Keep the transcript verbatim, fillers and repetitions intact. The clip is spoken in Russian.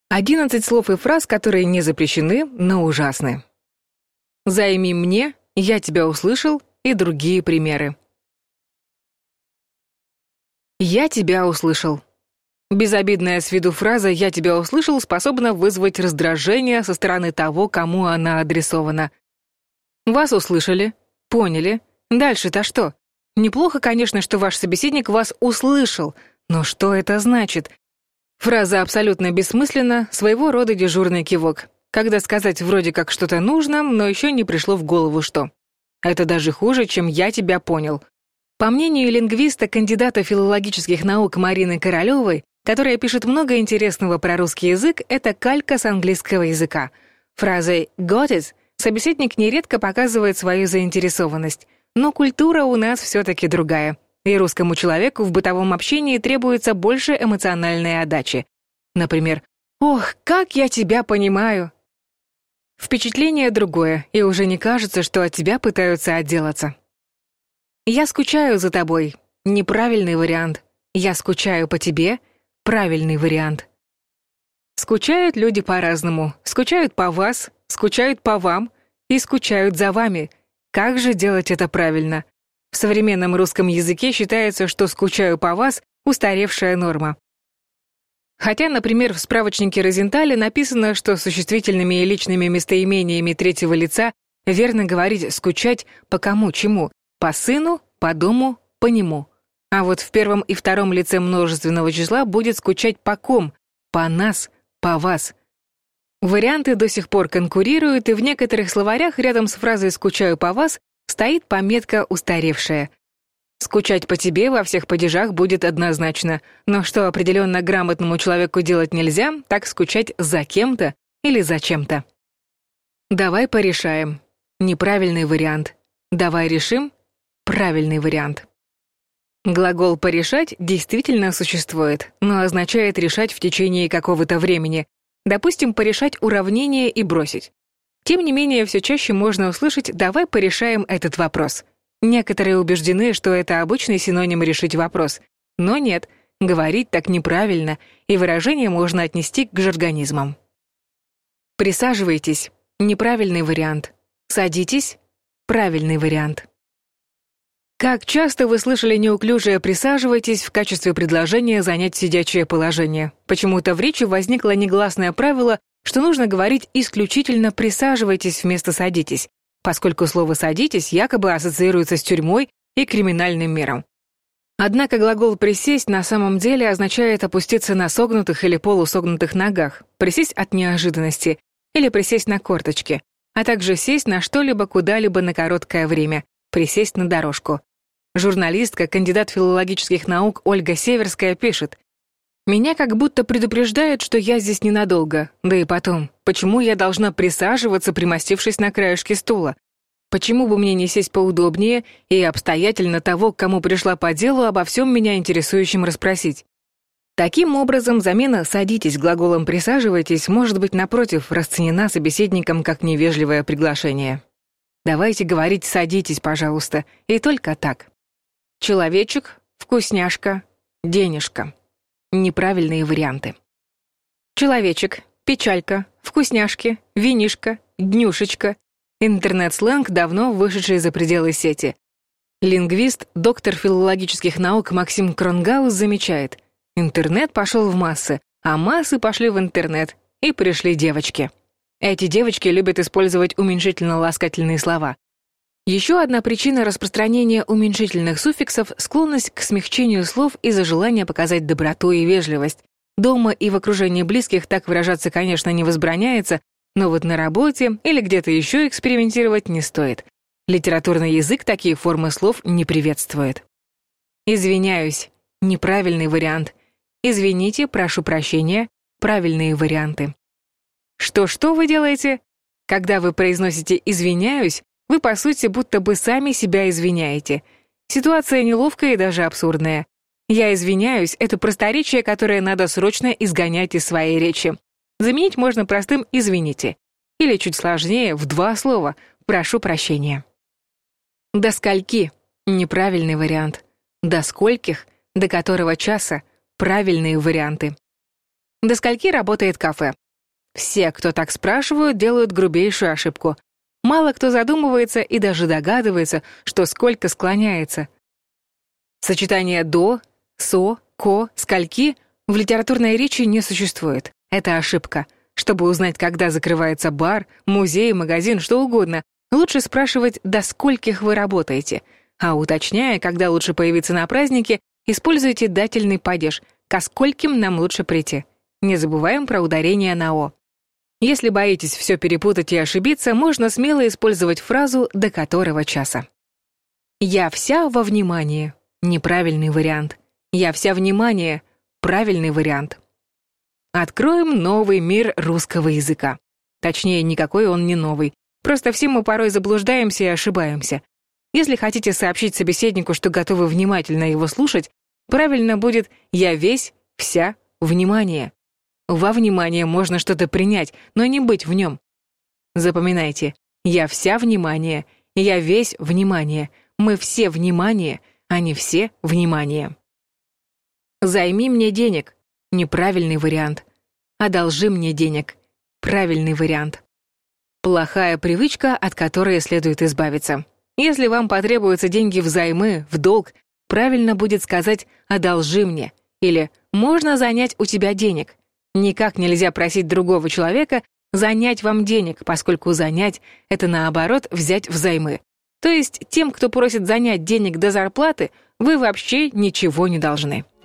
Одиннадцать слов и фраз, которые не запрещены, но ужасны. «Займи мне», «Я тебя услышал» и другие примеры. «Я тебя услышал». Безобидная с виду фраза «я тебя услышал» способна вызвать раздражение со стороны того, кому она адресована. Вас услышали, поняли. Дальше-то что? Неплохо, конечно, что ваш собеседник вас услышал, но что это значит? Фраза абсолютно бессмысленна, своего рода дежурный кивок. Когда сказать вроде как что-то нужно, но еще не пришло в голову что. Это даже хуже, чем «я тебя понял». По мнению лингвиста, кандидата филологических наук Марины Королевой, которая пишет много интересного про русский язык, это калька с английского языка. Фразой «got it» собеседник нередко показывает свою заинтересованность. Но культура у нас все-таки другая. И русскому человеку в бытовом общении требуется больше эмоциональной отдачи. Например, «Ох, как я тебя понимаю!» Впечатление другое, и уже не кажется, что от тебя пытаются отделаться. «Я скучаю за тобой» — неправильный вариант. «Я скучаю по тебе» — правильный вариант. Скучают люди по-разному. Скучают по вас, скучают по вам и скучают за вами. Как же делать это правильно? В современном русском языке считается, что «скучаю по вас» — устаревшая норма. Хотя, например, в справочнике Розенталя написано, что с существительными и личными местоимениями третьего лица верно говорить «скучать» по кому, чему, по сыну, по дому, по нему. А вот в первом и втором лице множественного числа будет скучать по ком, по нас, по вас. Варианты до сих пор конкурируют, и в некоторых словарях рядом с фразой «скучаю по вас» стоит пометка «устаревшая». Скучать по тебе во всех падежах будет однозначно, но что определенно грамотному человеку делать нельзя, так скучать за кем-то или за чем-то. Давай порешаем. Неправильный вариант. Давай решим. Правильный вариант. Глагол «порешать» действительно существует, но означает решать в течение какого-то времени. Допустим, порешать уравнение и бросить. Тем не менее, все чаще можно услышать «давай порешаем этот вопрос». Некоторые убеждены, что это обычный синоним «решить вопрос». Но нет, говорить так неправильно, и выражение можно отнести к жаргонизмам. Присаживайтесь — неправильный вариант. Садитесь — правильный вариант. Как часто вы слышали неуклюжее «присаживайтесь» в качестве предложения занять сидячее положение? Почему-то в речи возникло негласное правило, что нужно говорить исключительно «присаживайтесь» вместо «садитесь», поскольку слово «садитесь» якобы ассоциируется с тюрьмой и криминальным миром. Однако глагол «присесть» на самом деле означает опуститься на согнутых или полусогнутых ногах, присесть от неожиданности или присесть на корточки, а также сесть на что-либо куда-либо на короткое время, присесть на дорожку. Журналистка, кандидат филологических наук Ольга Северская пишет: «Меня как будто предупреждают, что я здесь ненадолго. Да и потом, почему я должна присаживаться, примостившись на краешке стула? Почему бы мне не сесть поудобнее и обстоятельно того, к кому пришла по делу, обо всем меня интересующем расспросить?» Таким образом, замена «садитесь» глаголом «присаживайтесь» может быть, напротив, расценена собеседником как невежливое приглашение. Давайте говорить «садитесь, пожалуйста», и только так. Человечек, вкусняшка, денежка. Неправильные варианты. Человечек, печалька, вкусняшки, винишка, днюшечка. Интернет-сленг, давно вышедший за пределы сети. Лингвист, доктор филологических наук Максим Кронгаус замечает: интернет пошел в массы, а массы пошли в интернет, и пришли девочки. Эти девочки любят использовать уменьшительно-ласкательные слова. Еще одна причина распространения уменьшительных суффиксов — склонность к смягчению слов из-за желания показать доброту и вежливость. Дома и в окружении близких так выражаться, конечно, не возбраняется, но вот на работе или где-то еще экспериментировать не стоит. Литературный язык такие формы слов не приветствует. «Извиняюсь» — неправильный вариант. «Извините», «прошу прощения» — правильные варианты. Что-что вы делаете? Когда вы произносите «извиняюсь», вы, по сути, будто бы сами себя извиняете. Ситуация неловкая и даже абсурдная. «Я извиняюсь» — это просторечие, которое надо срочно изгонять из своей речи. Заменить можно простым «извините». Или чуть сложнее, в два слова «прошу прощения». «До скольки» — неправильный вариант. «До скольких», «до которого часа» — правильные варианты. До скольки работает кафе? Все, кто так спрашивают, делают грубейшую ошибку. Мало кто задумывается и даже догадывается, что сколько склоняется. Сочетание «до», «со», «ко», «скольки» в литературной речи не существует. Это ошибка. Чтобы узнать, когда закрывается бар, музей, магазин, что угодно, лучше спрашивать, до скольких вы работаете. А уточняя, когда лучше появиться на празднике, используйте дательный падеж «ко скольким нам лучше прийти». Не забываем про ударение на «о». Если боитесь все перепутать и ошибиться, можно смело использовать фразу «до которого часа». «Я вся во внимании» — неправильный вариант. «Я вся внимание» — правильный вариант. Откроем новый мир русского языка. Точнее, никакой он не новый. Просто все мы порой заблуждаемся и ошибаемся. Если хотите сообщить собеседнику, что готовы внимательно его слушать, правильно будет «я весь, вся, внимание». Во внимание можно что-то принять, но не быть в нем. Запоминайте, я вся внимание, я весь внимание, мы все внимание, а не все внимание. Займи мне денег — неправильный вариант. Одолжи мне денег — правильный вариант. Плохая привычка, от которой следует избавиться. Если вам потребуются деньги взаймы, в долг, правильно будет сказать «одолжи мне» или «можно занять у тебя денег». Никак нельзя просить другого человека занять вам денег, поскольку занять — это, наоборот, взять взаймы. То есть тем, кто просит занять денег до зарплаты, вы вообще ничего не должны.